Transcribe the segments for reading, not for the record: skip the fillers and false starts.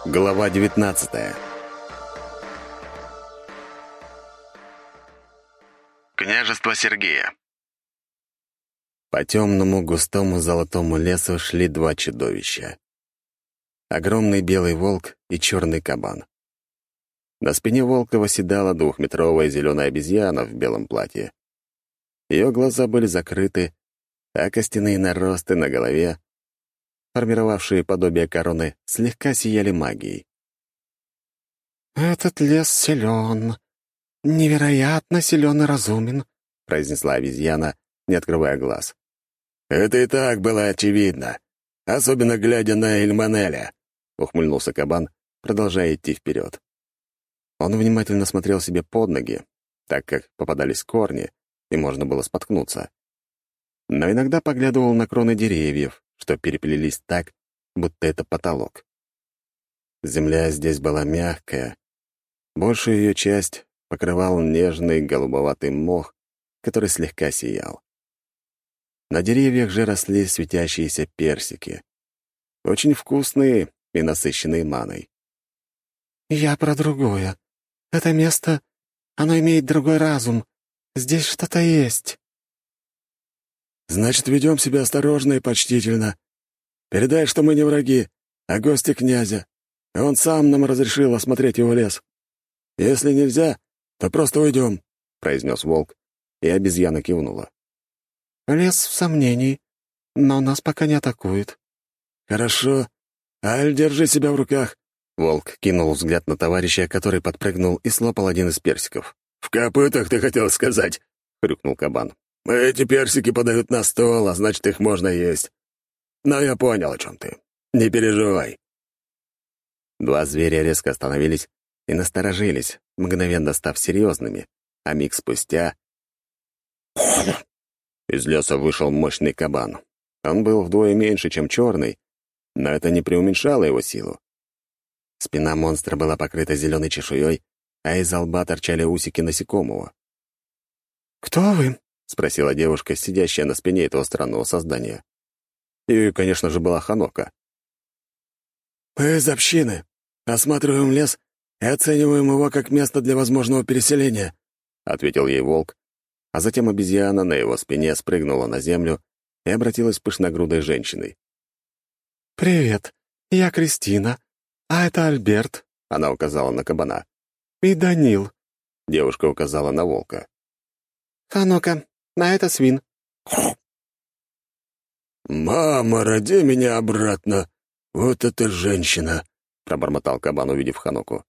Глава 19. Княжество Сергея. По темному густому золотому лесу шли два чудовища. Огромный белый волк и черный кабан. На спине волка восседала двухметровая зеленая обезьяна в белом платье. Ее глаза были закрыты, а костяные наросты на голове, формировавшие подобие короны, слегка сияли магией. «Этот лес силен, невероятно силен и разумен», — произнесла обезьяна, не открывая глаз. «Это и так было очевидно, особенно глядя на Эльманеля», — ухмыльнулся кабан, продолжая идти вперед. Он внимательно смотрел себе под ноги, так как попадались корни, и можно было споткнуться. Но иногда поглядывал на кроны деревьев, что переплелись так, будто это потолок. Земля здесь была мягкая. Большую ее часть покрывал нежный голубоватый мох, который слегка сиял. На деревьях же росли светящиеся персики. Очень вкусные и насыщенные маной. «Я про другое. Это место, оно имеет другой разум. Здесь что-то есть». «Значит, ведем себя осторожно и почтительно. Передай, что мы не враги, а гости князя. Он сам нам разрешил осмотреть его лес. Если нельзя, то просто уйдем», — произнес волк, и обезьяна кивнула. «Лес в сомнении, но нас пока не атакует». «Хорошо. Аль, держи себя в руках». Волк кинул взгляд на товарища, который подпрыгнул и слопал один из персиков. «В копытах, ты хотел сказать?» — хрюкнул кабан. «Эти персики подают на стол, а значит, их можно есть. Но я понял, о чем ты. Не переживай». Два зверя резко остановились и насторожились, мгновенно став серьезными, а миг спустя... Из леса вышел мощный кабан. Он был вдвое меньше, чем черный, но это не преуменьшало его силу. Спина монстра была покрыта зеленой чешуей, а из лба торчали усики насекомого. «Кто вы?» — спросила девушка, сидящая на спине этого странного создания. И, конечно же, была Ханока. «Мы из общины. Осматриваем лес и оцениваем его как место для возможного переселения», — ответил ей волк, а затем обезьяна на его спине спрыгнула на землю и обратилась пышногрудой женщиной. «Привет, я Кристина, а это Альберт», — она указала на кабана. «И Данил», — девушка указала на волка. «А ну-ка, а это свин». «Мама, роди меня обратно! Вот эта женщина!» — пробормотал кабан, увидев Ханоку.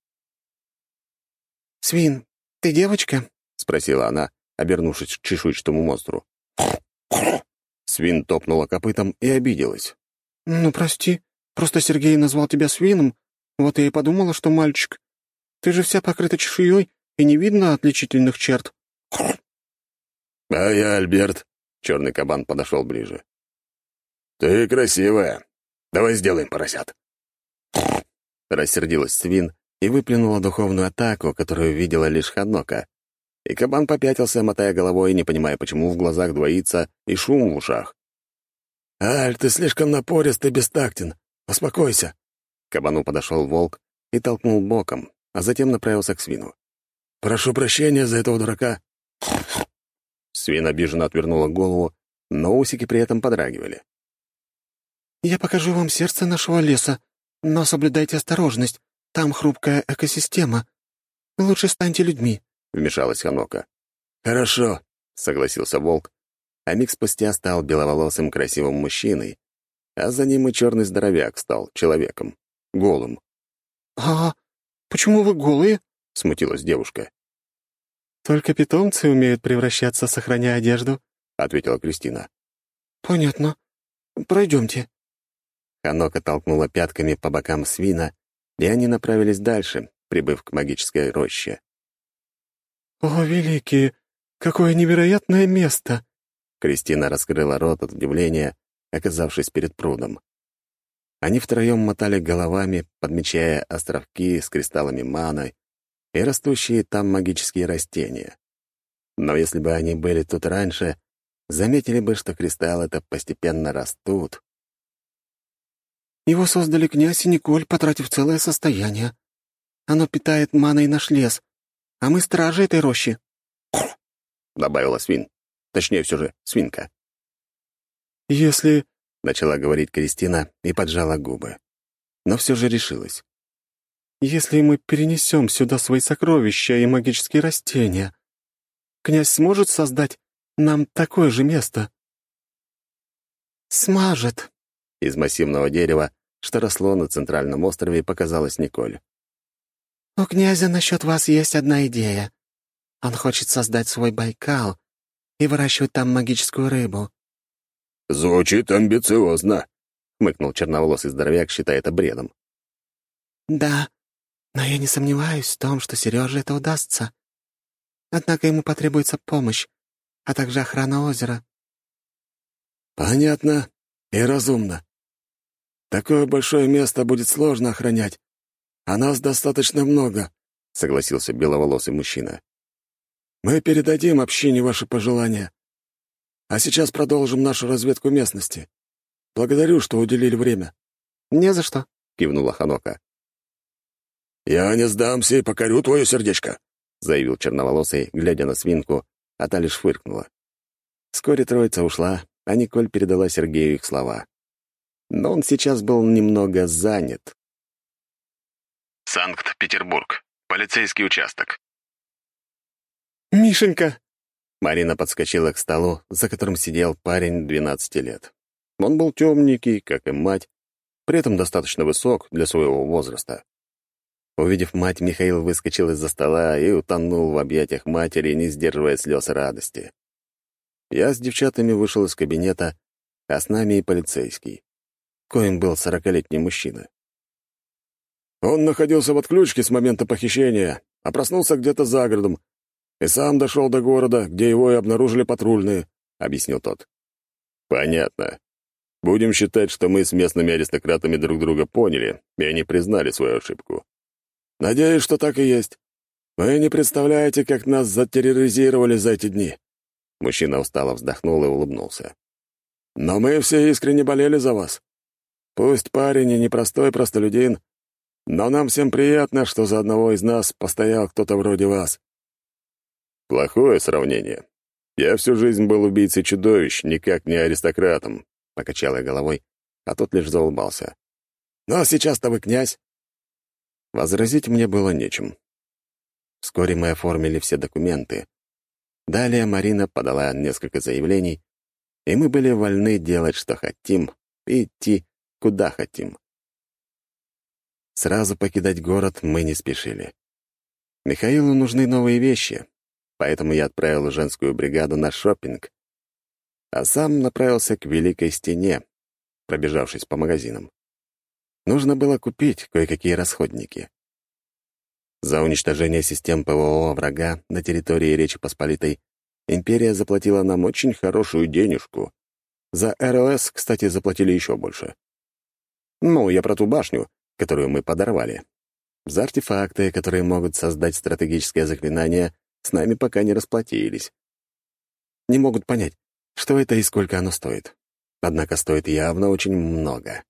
«Свин, ты девочка?» — спросила она, обернувшись к чешуйчатому монстру. Свин топнула копытом и обиделась. «Ну, прости, просто Сергей назвал тебя свином, вот я и подумала, что мальчик. Ты же вся покрыта чешуей, и не видно отличительных черт». «А я Альберт», — черный кабан подошел ближе. «Ты красивая. Давай сделаем поросят». Рассердилась свин и выплюнула духовную атаку, которую видела лишь Ханока. И кабан попятился, мотая головой, не понимая, почему в глазах двоится и шум в ушах. «Аль, ты слишком напорист и бестактен. Успокойся». К кабану подошел волк и толкнул боком, а затем направился к свину. «Прошу прощения за этого дурака». Свин обиженно отвернула голову, но усики при этом подрагивали. «Я покажу вам сердце нашего леса, но соблюдайте осторожность, там хрупкая экосистема. Лучше станьте людьми», — вмешалась Ханока. «Хорошо», — согласился волк, а миг спустя стал беловолосым красивым мужчиной, а за ним и черный здоровяк стал человеком, голым. «А почему вы голые?» — смутилась девушка. «Только питомцы умеют превращаться, сохраняя одежду», — ответила Кристина. «Понятно. Пройдемте». Ханока толкнула пятками по бокам свина, и они направились дальше, прибыв к магической роще. «О, великие! Какое невероятное место!» Кристина раскрыла рот от удивления, оказавшись перед прудом. Они втроем мотали головами, подмечая островки с кристаллами маны и растущие там магические растения. Но если бы они были тут раньше, заметили бы, что кристаллы-то постепенно растут. Его создали князь и Николь, потратив целое состояние. Оно питает маной наш лес, а мы стражи этой рощи», — добавила свин. Точнее, все же свинка. «Если...» — начала говорить Кристина и поджала губы. Но все же решилась. «Если мы перенесем сюда свои сокровища и магические растения, князь сможет создать нам такое же место?» «Сможет», — из массивного дерева, что росло на центральном острове, показалась Николь. «У князя насчет вас есть одна идея. Он хочет создать свой Байкал и выращивать там магическую рыбу». «Звучит амбициозно», — хмыкнул черноволосый здоровяк, считая это бредом. «Да, но я не сомневаюсь в том, что Сереже это удастся. Однако ему потребуется помощь, а также охрана озера». «Понятно и разумно. Такое большое место будет сложно охранять, а нас достаточно много», — согласился беловолосый мужчина. «Мы передадим общине ваши пожелания. А сейчас продолжим нашу разведку местности. Благодарю, что уделили время». «Не за что», — кивнула Ханока. «Я не сдамся и покорю твое сердечко», — заявил черноволосый, глядя на свинку, а та лишь фыркнула. Вскоре троица ушла, а Николь передала Сергею их слова. Но он сейчас был немного занят. Санкт-Петербург. Полицейский участок. «Мишенька!» Марина подскочила к столу, за которым сидел парень 12 лет. Он был темненький, как и мать, при этом достаточно высок для своего возраста. Увидев мать, Михаил выскочил из-за стола и утонул в объятиях матери, не сдерживая слез радости. Я с девчатами вышел из кабинета, а с нами и полицейский, коим был 40-летний мужчина. Он находился в отключке с момента похищения, а проснулся где-то за городом, и сам дошел до города, где его и обнаружили патрульные», — объяснил тот. «Понятно. Будем считать, что мы с местными аристократами друг друга поняли, и они признали свою ошибку. Надеюсь, что так и есть. Вы не представляете, как нас затерроризировали за эти дни». Мужчина устало вздохнул и улыбнулся. «Но мы все искренне болели за вас. Пусть парень и непростой простолюдин, но нам всем приятно, что за одного из нас постоял кто-то вроде вас». «Плохое сравнение. Я всю жизнь был убийцей чудовищ, никак не аристократом», — покачал я головой, а тот лишь заулыбался. «Но сейчас-то вы князь». Возразить мне было нечем. Вскоре мы оформили все документы. Далее Марина подала несколько заявлений, и мы были вольны делать, что хотим, и идти, куда хотим. Сразу покидать город мы не спешили. Михаилу нужны новые вещи, поэтому я отправил женскую бригаду на шопинг, а сам направился к Великой Стене, пробежавшись по магазинам. Нужно было купить кое-какие расходники. За уничтожение систем ПВО врага на территории Речи Посполитой империя заплатила нам очень хорошую денежку. За РЛС, кстати, заплатили еще больше. Ну, я про ту башню, которую мы подорвали. За артефакты, которые могут создать стратегическое заклинание, с нами пока не расплатились. Не могут понять, что это и сколько оно стоит. Однако стоит явно очень много.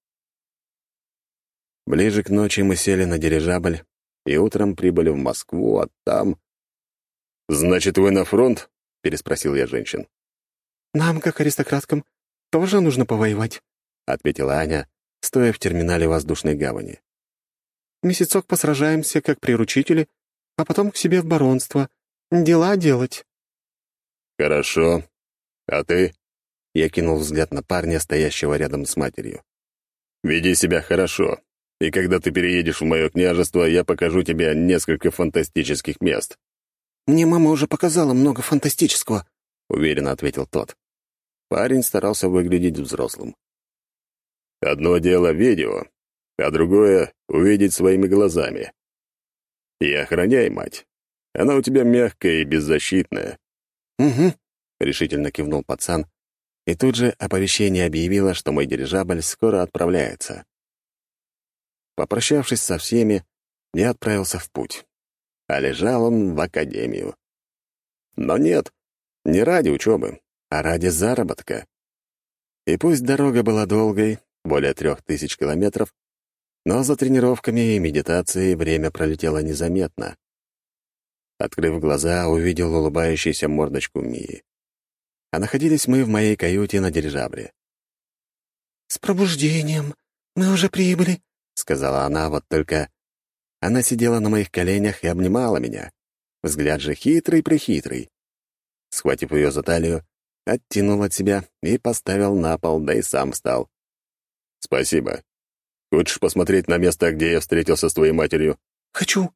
Ближе к ночи мы сели на дирижабль и утром прибыли в Москву, а там... «Значит, вы на фронт?» — переспросил я женщин. «Нам, как аристократкам, тоже нужно повоевать», — ответила Аня, стоя в терминале воздушной гавани. «Месяцок посражаемся, как приручители, а потом к себе в баронство. Дела делать». «Хорошо. А ты?» — я кинул взгляд на парня, стоящего рядом с матерью. «Веди себя хорошо, и когда ты переедешь в мое княжество, я покажу тебе несколько фантастических мест». «Мне мама уже показала много фантастического», — уверенно ответил тот. Парень старался выглядеть взрослым. «Одно дело — видео, а другое — увидеть своими глазами. И охраняй, мать. Она у тебя мягкая и беззащитная». «Угу», — решительно кивнул пацан, и тут же оповещение объявило, что мой дирижабль скоро отправляется. Попрощавшись со всеми, я отправился в путь, а лежал он в академию. Но нет, не ради учебы, а ради заработка. И пусть дорога была долгой, более 3000 километров, но за тренировками и медитацией время пролетело незаметно. Открыв глаза, увидел улыбающуюся мордочку Мии. А находились мы в моей каюте на дирижабле. «С пробуждением! Мы уже прибыли!» — сказала она, вот только... Она сидела на моих коленях и обнимала меня. Взгляд же хитрый-прихитрый. Схватив ее за талию, оттянул от себя и поставил на пол, да и сам встал. «Спасибо. Хочешь посмотреть на место, где я встретился с твоей матерью?» «Хочу».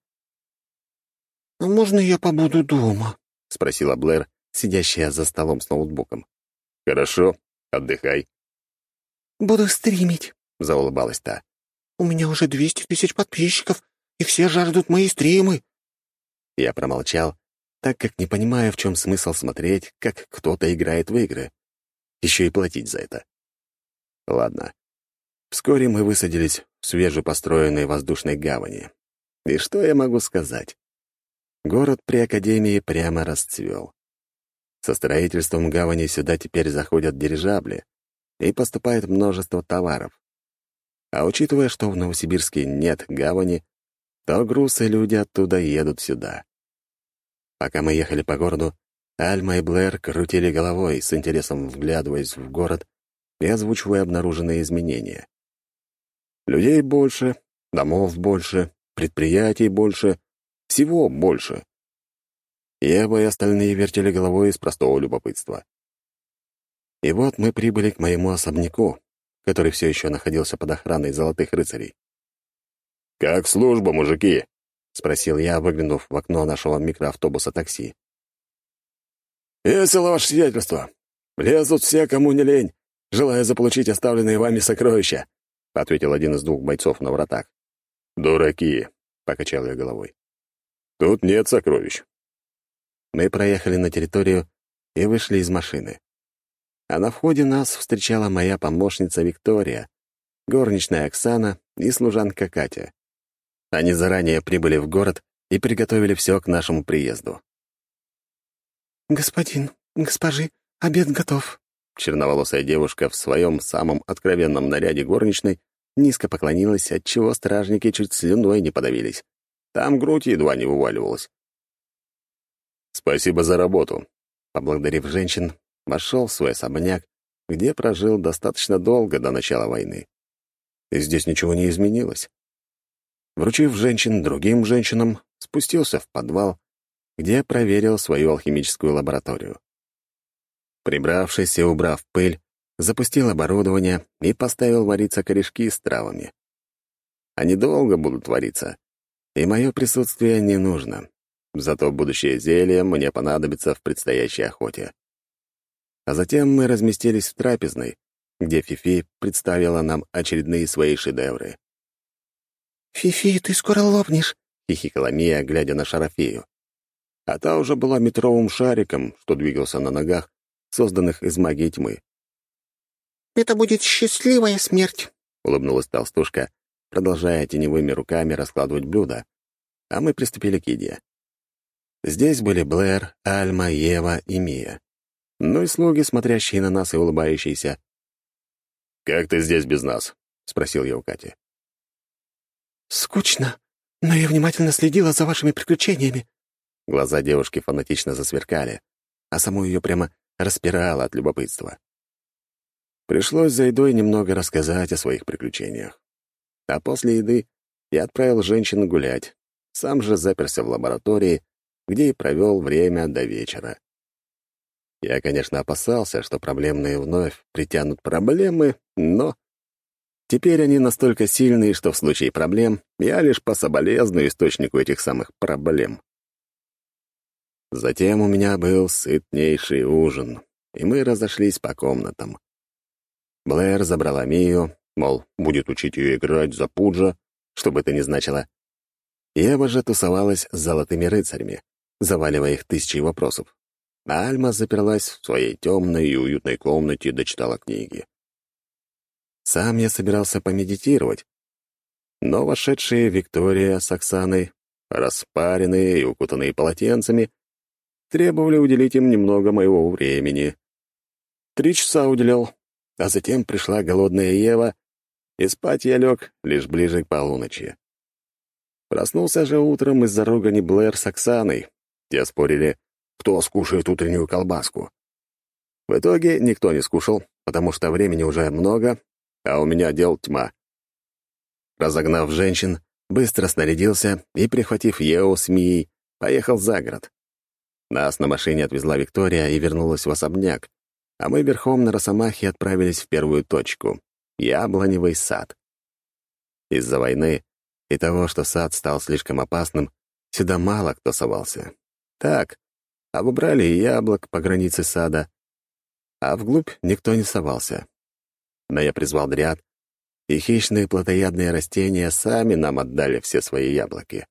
«А можно я побуду дома?» — спросила Блэр, сидящая за столом с ноутбуком. «Хорошо, отдыхай». «Буду стримить», — заулыбалась та. «У меня уже 200 000 подписчиков, и все жаждут мои стримы». Я промолчал, так как не понимаю, в чем смысл смотреть, как кто-то играет в игры. Еще и платить за это. Ладно. Вскоре мы высадились в свежепостроенной воздушной гавани. И что я могу сказать? Город при Академии прямо расцвел. Со строительством гавани сюда теперь заходят дирижабли, и поступает множество товаров. А учитывая, что в Новосибирске нет гавани, то груз и люди оттуда едут сюда. Пока мы ехали по городу, Альма и Блэр крутили головой, с интересом вглядываясь в город и озвучивая обнаруженные изменения. Людей больше, домов больше, предприятий больше, всего больше. Ева и остальные вертели головой из простого любопытства. И вот мы прибыли к моему особняку, который все еще находился под охраной золотых рыцарей. «Как служба, мужики?» — спросил я, выглянув в окно нашего микроавтобуса такси. «Весело, ваше сиятельство. Лезут все, кому не лень, желая заполучить оставленные вами сокровища», — ответил один из 2 бойцов на вратах. «Дураки», — покачал я головой. «Тут нет сокровищ». Мы проехали на территорию и вышли из машины. А на входе нас встречала моя помощница Виктория, горничная Оксана и служанка Катя. Они заранее прибыли в город и приготовили все к нашему приезду. «Господин, госпожи, обед готов». Черноволосая девушка в своем самом откровенном наряде горничной низко поклонилась, отчего стражники чуть слюной не подавились. Там грудь едва не вываливалась. «Спасибо за работу». Поблагодарив женщин, вошел в свой особняк, где прожил достаточно долго до начала войны. И здесь ничего не изменилось. Вручив женщин другим женщинам, спустился в подвал, где проверил свою алхимическую лабораторию. Прибравшись и убрав пыль, запустил оборудование и поставил вариться корешки с травами. Они долго будут вариться, и мое присутствие не нужно. Зато будущее зелье мне понадобится в предстоящей охоте. А затем мы разместились в трапезной, где Фифи представила нам очередные свои шедевры. «Фифи, ты скоро лопнешь», — хихикала Мия, глядя на Шарафею. А та уже была метровым шариком, что двигался на ногах, созданных из магии тьмы. «Это будет счастливая смерть», — улыбнулась толстушка, продолжая теневыми руками раскладывать блюда, а мы приступили к еде. Здесь были Блэр, Альма, Ева и Мия. Ну и слуги, смотрящие на нас и улыбающиеся. «Как ты здесь без нас?» — спросил я у Кати. «Скучно, но я внимательно следила за вашими приключениями». Глаза девушки фанатично засверкали, а саму ее прямо распирало от любопытства. Пришлось за едой немного рассказать о своих приключениях. А после еды я отправил женщин гулять, сам же заперся в лаборатории, где и провел время до вечера. Я, конечно, опасался, что проблемные вновь притянут проблемы, но теперь они настолько сильные, что в случае проблем я лишь пособолезную источнику этих самых проблем. Затем у меня был сытнейший ужин, и мы разошлись по комнатам. Блэр забрала Мию, мол, будет учить ее играть за Пуджа, что бы это ни значило. Ева же тусовалась с золотыми рыцарями, заваливая их 1000 вопросов. А Альма заперлась в своей темной и уютной комнате и дочитала книги. Сам я собирался помедитировать, но вошедшие Виктория с Оксаной, распаренные и укутанные полотенцами, требовали уделить им немного моего времени. 3 часа уделял, а затем пришла голодная Ева и спать я лег лишь ближе к полуночи. Проснулся же утром из-за ругани Блэр с Оксаной. Те спорили, кто скушает утреннюю колбаску. В итоге никто не скушал, потому что времени уже много, а у меня дел тьма. Разогнав женщин, быстро снарядился и, прихватив Ео с Мией, поехал за город. Нас на машине отвезла Виктория и вернулась в особняк, а мы верхом на Росомахе отправились в первую точку — Яблоневый сад. Из-за войны и того, что сад стал слишком опасным, сюда мало кто совался. Так, обобрали яблок по границе сада, а вглубь никто не совался. Но я призвал дриад, и хищные плотоядные растения сами нам отдали все свои яблоки.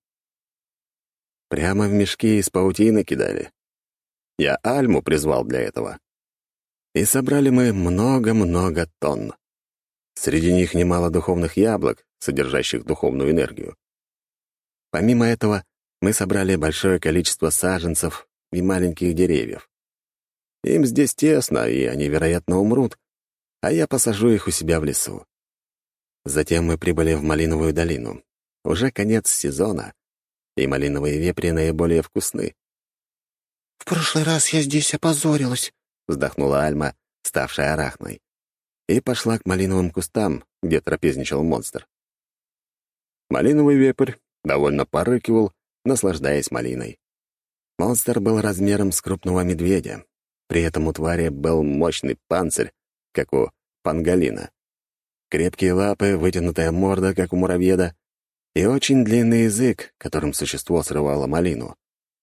Прямо в мешки из паутины кидали. Я Альму призвал для этого. И собрали мы много-много тонн. Среди них немало духовных яблок, содержащих духовную энергию. Помимо этого, мы собрали большое количество саженцев и маленьких деревьев. Им здесь тесно, и они, вероятно, умрут, а я посажу их у себя в лесу. Затем мы прибыли в Малиновую долину. Уже конец сезона, и малиновые вепри наиболее вкусны. «В прошлый раз я здесь опозорилась», — вздохнула Альма, ставшая арахной, и пошла к малиновым кустам, где трапезничал монстр. Малиновый вепрь довольно порыкивал, наслаждаясь малиной. Монстр был размером с крупного медведя. При этом у твари был мощный панцирь, как у панголина. Крепкие лапы, вытянутая морда, как у муравьеда, и очень длинный язык, которым существо срывало малину.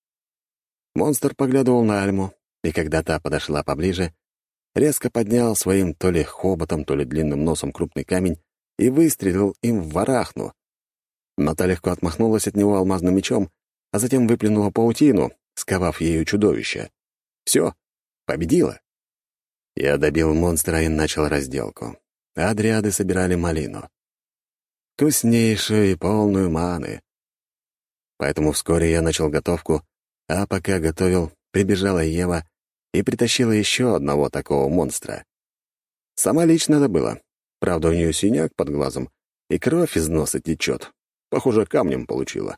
Монстр поглядывал на Альму, и когда та подошла поближе, резко поднял своим то ли хоботом, то ли длинным носом крупный камень и выстрелил им в варахну. Но та легко отмахнулась от него алмазным мечом, а затем выплюнула паутину, сковав ею чудовище. Все, победила. Я добил монстра и начал разделку. А дриады собирали малину. Вкуснейшую и полную маны. Поэтому вскоре я начал готовку, а пока готовил, прибежала Ева и притащила еще одного такого монстра. Сама лично добыла. Правда, у нее синяк под глазом, и кровь из носа течет. Похоже, камнем получила.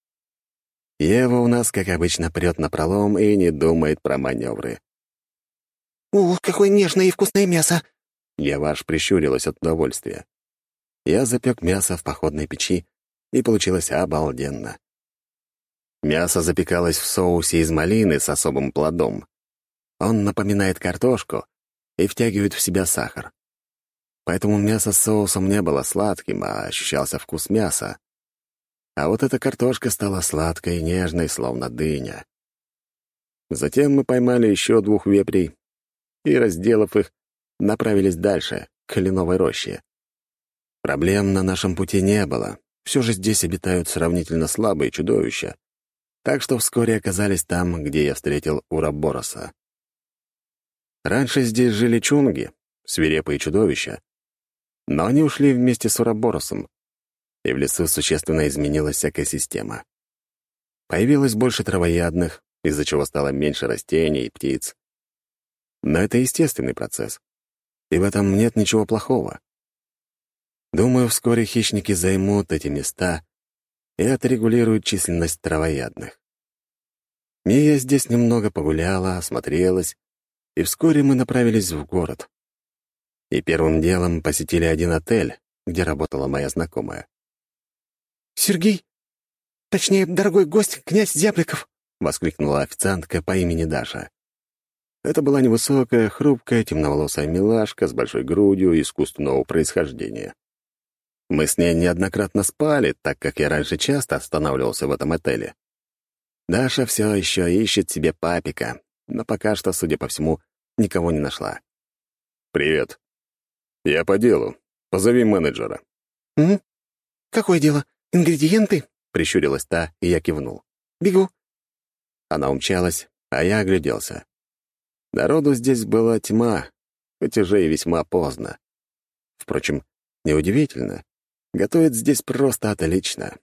Ева у нас, как обычно, прет напролом и не думает про маневры. «Ух, какое нежное и вкусное мясо!» Ева аж прищурилась от удовольствия. Я запек мясо в походной печи, и получилось обалденно. Мясо запекалось в соусе из малины с особым плодом. Он напоминает картошку и втягивает в себя сахар. Поэтому мясо с соусом не было сладким, а ощущался вкус мяса. А вот эта картошка стала сладкой и нежной, словно дыня. Затем мы поймали еще 2 вепрей и, разделав их, направились дальше, к кленовой роще. Проблем на нашем пути не было. Все же здесь обитают сравнительно слабые чудовища. Так что вскоре оказались там, где я встретил Урабороса. Раньше здесь жили чунги, свирепые чудовища. Но они ушли вместе с Ураборосом, и в лесу существенно изменилась экосистема. Появилось больше травоядных, из-за чего стало меньше растений и птиц. Но это естественный процесс, и в этом нет ничего плохого. Думаю, вскоре хищники займут эти места и отрегулируют численность травоядных. Мия здесь немного погуляла, осмотрелась, и вскоре мы направились в город. И первым делом посетили один отель, где работала моя знакомая. «Сергей, точнее, дорогой гость, князь Зябликов!» — воскликнула официантка по имени Даша. Это была невысокая, хрупкая, темноволосая милашка с большой грудью искусственного происхождения. Мы с ней неоднократно спали, так как я раньше часто останавливался в этом отеле. Даша все еще ищет себе папика, но пока что, судя по всему, никого не нашла. «Привет. Я по делу. Позови менеджера». «Угу. Какое дело? Ингредиенты?» — прищурилась та, и я кивнул. «Бегу». Она умчалась, а я огляделся. Народу здесь была тьма, хоть уже и весьма поздно. Впрочем, неудивительно. Готовят здесь просто отлично.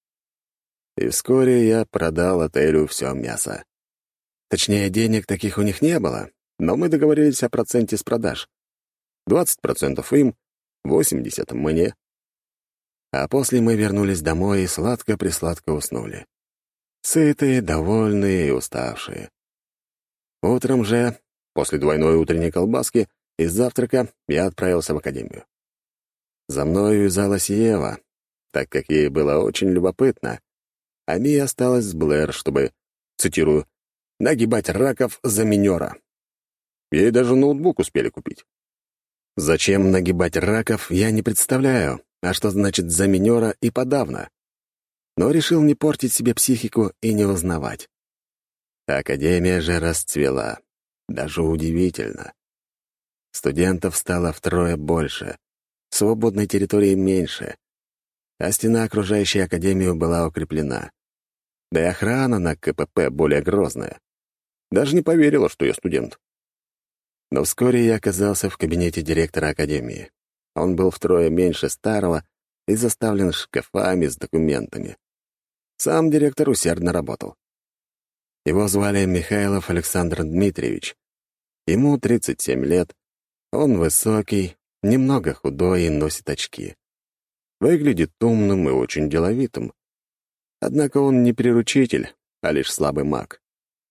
И вскоре я продал отелю все мясо. Точнее, денег таких у них не было, но мы договорились о проценте с продаж. 20% им, 80 мне. А после мы вернулись домой и сладко-присладко уснули. Сытые, довольные и уставшие. Утром же, после двойной утренней колбаски и завтрака, я отправился в академию. За мной увязалась Ева, так как ей было очень любопытно, а Мия осталась с Блэр, чтобы, цитирую, «нагибать раков за минера». Ей даже ноутбук успели купить. Зачем нагибать раков, я не представляю, а что значит «за минера» и подавно. Но решил не портить себе психику и не узнавать. Академия же расцвела. Даже удивительно. Студентов стало втрое больше, свободной территории меньше, а стена, окружающая академию, была укреплена. Да и охрана на КПП более грозная. Даже не поверила, что я студент. Но вскоре я оказался в кабинете директора академии. Он был втрое меньше старого и заставлен шкафами с документами. Сам директор усердно работал. Его звали Михайлов Александр Дмитриевич. Ему 37 лет, он высокий, немного худой и носит очки. Выглядит умным и очень деловитым. Однако он не приручитель, а лишь слабый маг.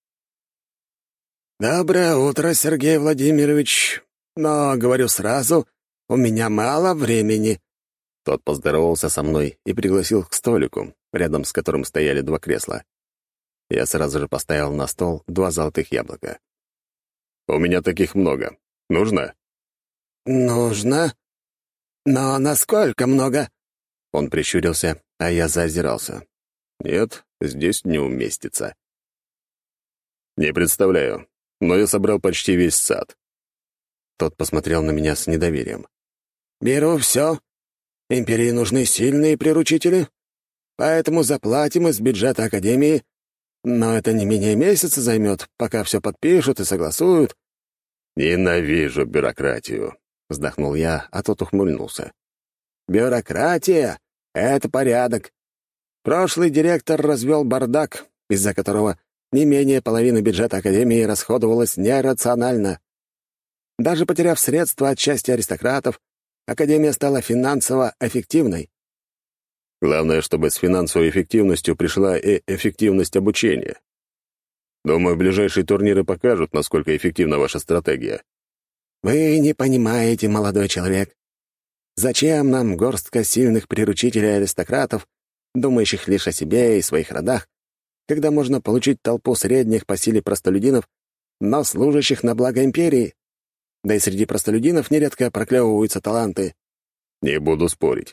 «Доброе утро, Сергей Владимирович. Но, говорю сразу, у меня мало времени». Тот поздоровался со мной и пригласил к столику, рядом с которым стояли два кресла. Я сразу же поставил на стол 2 золотых яблока. «У меня таких много. Нужно?» «Нужно? Но насколько много?» Он прищурился, а я заозирался. «Нет, здесь не уместится». «Не представляю, но я собрал почти весь сад». Тот посмотрел на меня с недоверием. «Беру все. Империи нужны сильные приручители, поэтому заплатим из бюджета Академии, но это не менее месяца займет, пока все подпишут и согласуют». «Ненавижу бюрократию», — вздохнул я, а тот ухмыльнулся. «Бюрократия — это порядок. Прошлый директор развел бардак, из-за которого не менее половины бюджета Академии расходовалось нерационально. Даже потеряв средства от части аристократов, Академия стала финансово эффективной». «Главное, чтобы с финансовой эффективностью пришла и эффективность обучения. Думаю, ближайшие турниры покажут, насколько эффективна ваша стратегия». «Вы не понимаете, молодой человек. Зачем нам горстка сильных приручителей-аристократов, думающих лишь о себе и своих родах, когда можно получить толпу средних по силе простолюдинов, но служащих на благо империи? Да и среди простолюдинов нередко проклевываются таланты». «Не буду спорить».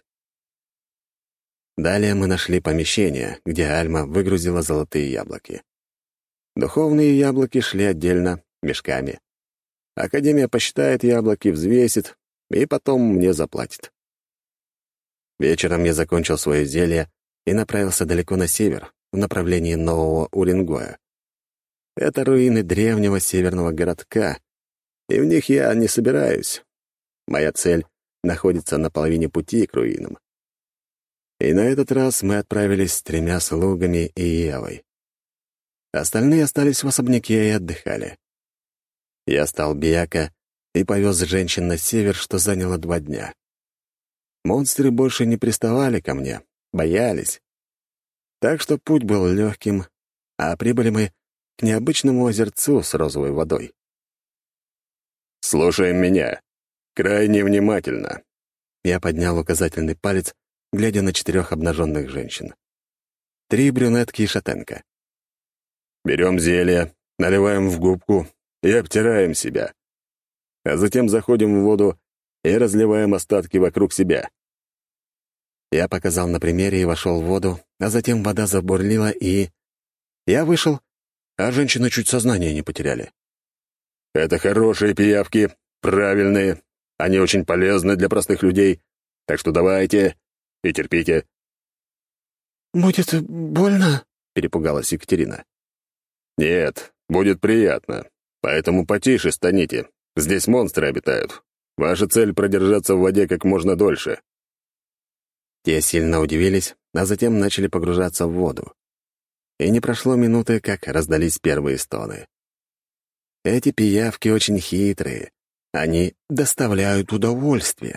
Далее мы нашли помещение, где Альма выгрузила золотые яблоки. Духовные яблоки шли отдельно, мешками. Академия посчитает яблоки, взвесит и потом мне заплатит. Вечером я закончил свое зелье и направился далеко на север, в направлении Нового Уренгоя. Это руины древнего северного городка, и в них я не собираюсь. Моя цель находится на половине пути к руинам. И на этот раз мы отправились с 3 слугами и Евой. Остальные остались в особняке и отдыхали. Я стал Бияка и повез женщин на север, что заняло 2 дня. Монстры больше не приставали ко мне, боялись. Так что путь был легким, а прибыли мы к необычному озерцу с розовой водой. «Слушаем меня. Крайне внимательно». Я поднял указательный палец, глядя на 4 обнаженных женщин. 3 брюнетки и шатенка. «Берем зелье, наливаем в губку и обтираем себя. А затем заходим в воду и разливаем остатки вокруг себя». Я показал на примере и вошел в воду, а затем вода забурлила, и... Я вышел, а женщины чуть сознание не потеряли. «Это хорошие пиявки, правильные. Они очень полезны для простых людей, так что давайте и терпите». «Будет больно?» — перепугалась Екатерина. «Нет, будет приятно. Поэтому потише станите. Здесь монстры обитают. Ваша цель — продержаться в воде как можно дольше». Те сильно удивились, а затем начали погружаться в воду. И не прошло минуты, как раздались первые стоны. Эти пиявки очень хитрые. Они доставляют удовольствие.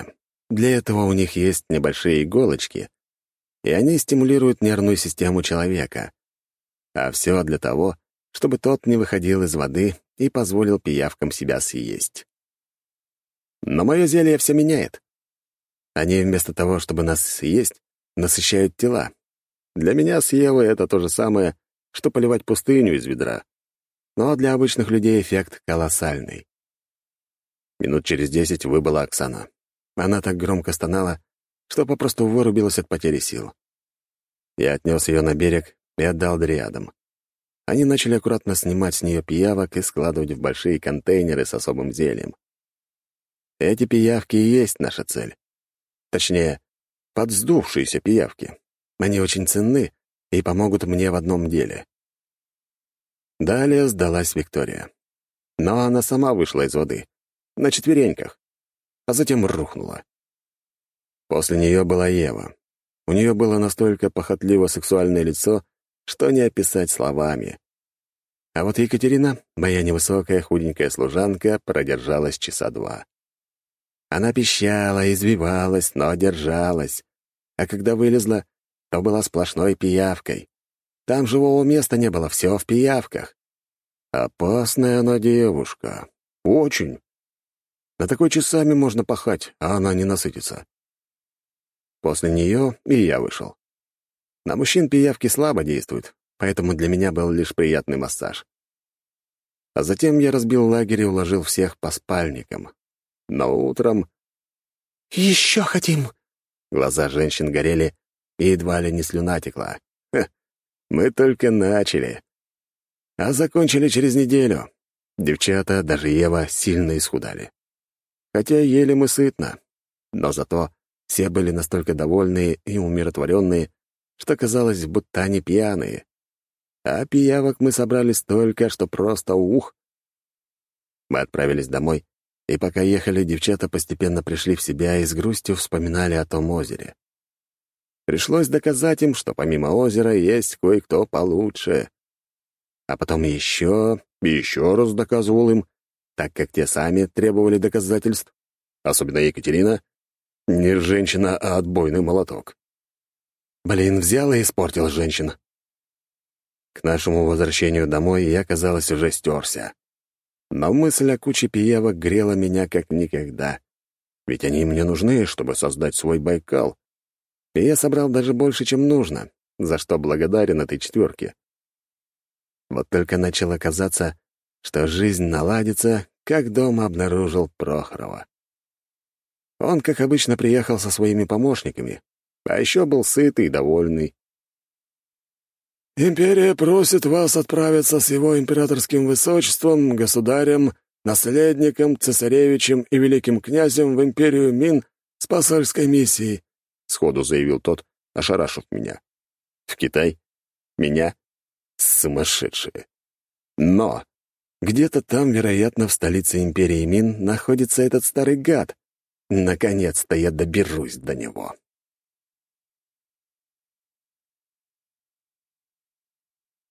Для этого у них есть небольшие иголочки, и они стимулируют нервную систему человека. А все для того, чтобы тот не выходил из воды и позволил пиявкам себя съесть. Но мое зелье все меняет. Они вместо того, чтобы нас съесть, насыщают тела. Для меня с Евой это то же самое, что поливать пустыню из ведра. Но для обычных людей эффект колоссальный. Минут через 10 выбыла Оксана. Она так громко стонала, что попросту вырубилась от потери сил. Я отнес ее на берег и отдал дриадам. Они начали аккуратно снимать с нее пиявок и складывать в большие контейнеры с особым зельем. Эти пиявки и есть наша цель. Точнее, подсдувшиеся пиявки. Они очень ценны и помогут мне в одном деле. Далее сдалась Виктория. Но она сама вышла из воды, на четвереньках, а затем рухнула. После нее была Ева. У нее было настолько похотливо-сексуальное лицо, что не описать словами. А вот Екатерина, моя невысокая худенькая служанка, продержалась часа 2. Она пищала, извивалась, но держалась. А когда вылезла, то была сплошной пиявкой. Там живого места не было, все в пиявках. Опасная она девушка. Очень. На такой часами можно пахать, а она не насытится. После нее и я вышел. На мужчин пиявки слабо действуют, поэтому для меня был лишь приятный массаж. А затем я разбил лагерь и уложил всех по спальникам. Но утром... «Еще хотим!» Глаза женщин горели, и едва ли не слюна текла. Ха, мы только начали. А закончили через неделю. Девчата, даже Ева, сильно исхудали. Хотя ели мы сытно, но зато все были настолько довольные и умиротворенные, что казалось, будто они пьяные. А пиявок мы собрали столько, что просто ух. Мы отправились домой, и пока ехали, девчата постепенно пришли в себя и с грустью вспоминали о том озере. Пришлось доказать им, что помимо озера есть кое-кто получше. А потом еще и еще раз доказывал им, так как те сами требовали доказательств. Особенно Екатерина. Не женщина, а отбойный молоток. Блин, взял и испортил женщин. К нашему возвращению домой я, казалось, уже стерся. Но мысль о куче пиявок грела меня как никогда. Ведь они мне нужны, чтобы создать свой Байкал. И я собрал даже больше, чем нужно, за что благодарен этой четверке. Вот только начало казаться, что жизнь наладится, как дома обнаружил Прохорова. Он, как обычно, приехал со своими помощниками, а еще был сытый и довольный. «Империя просит вас отправиться с его императорским высочеством, государем, наследником, цесаревичем и великим князем в империю Мин с посольской миссией», — сходу заявил тот, ошарашив меня. «В Китай? Меня? Сумасшедшие! Но где-то там, вероятно, в столице империи Мин находится этот старый гад. Наконец-то я доберусь до него».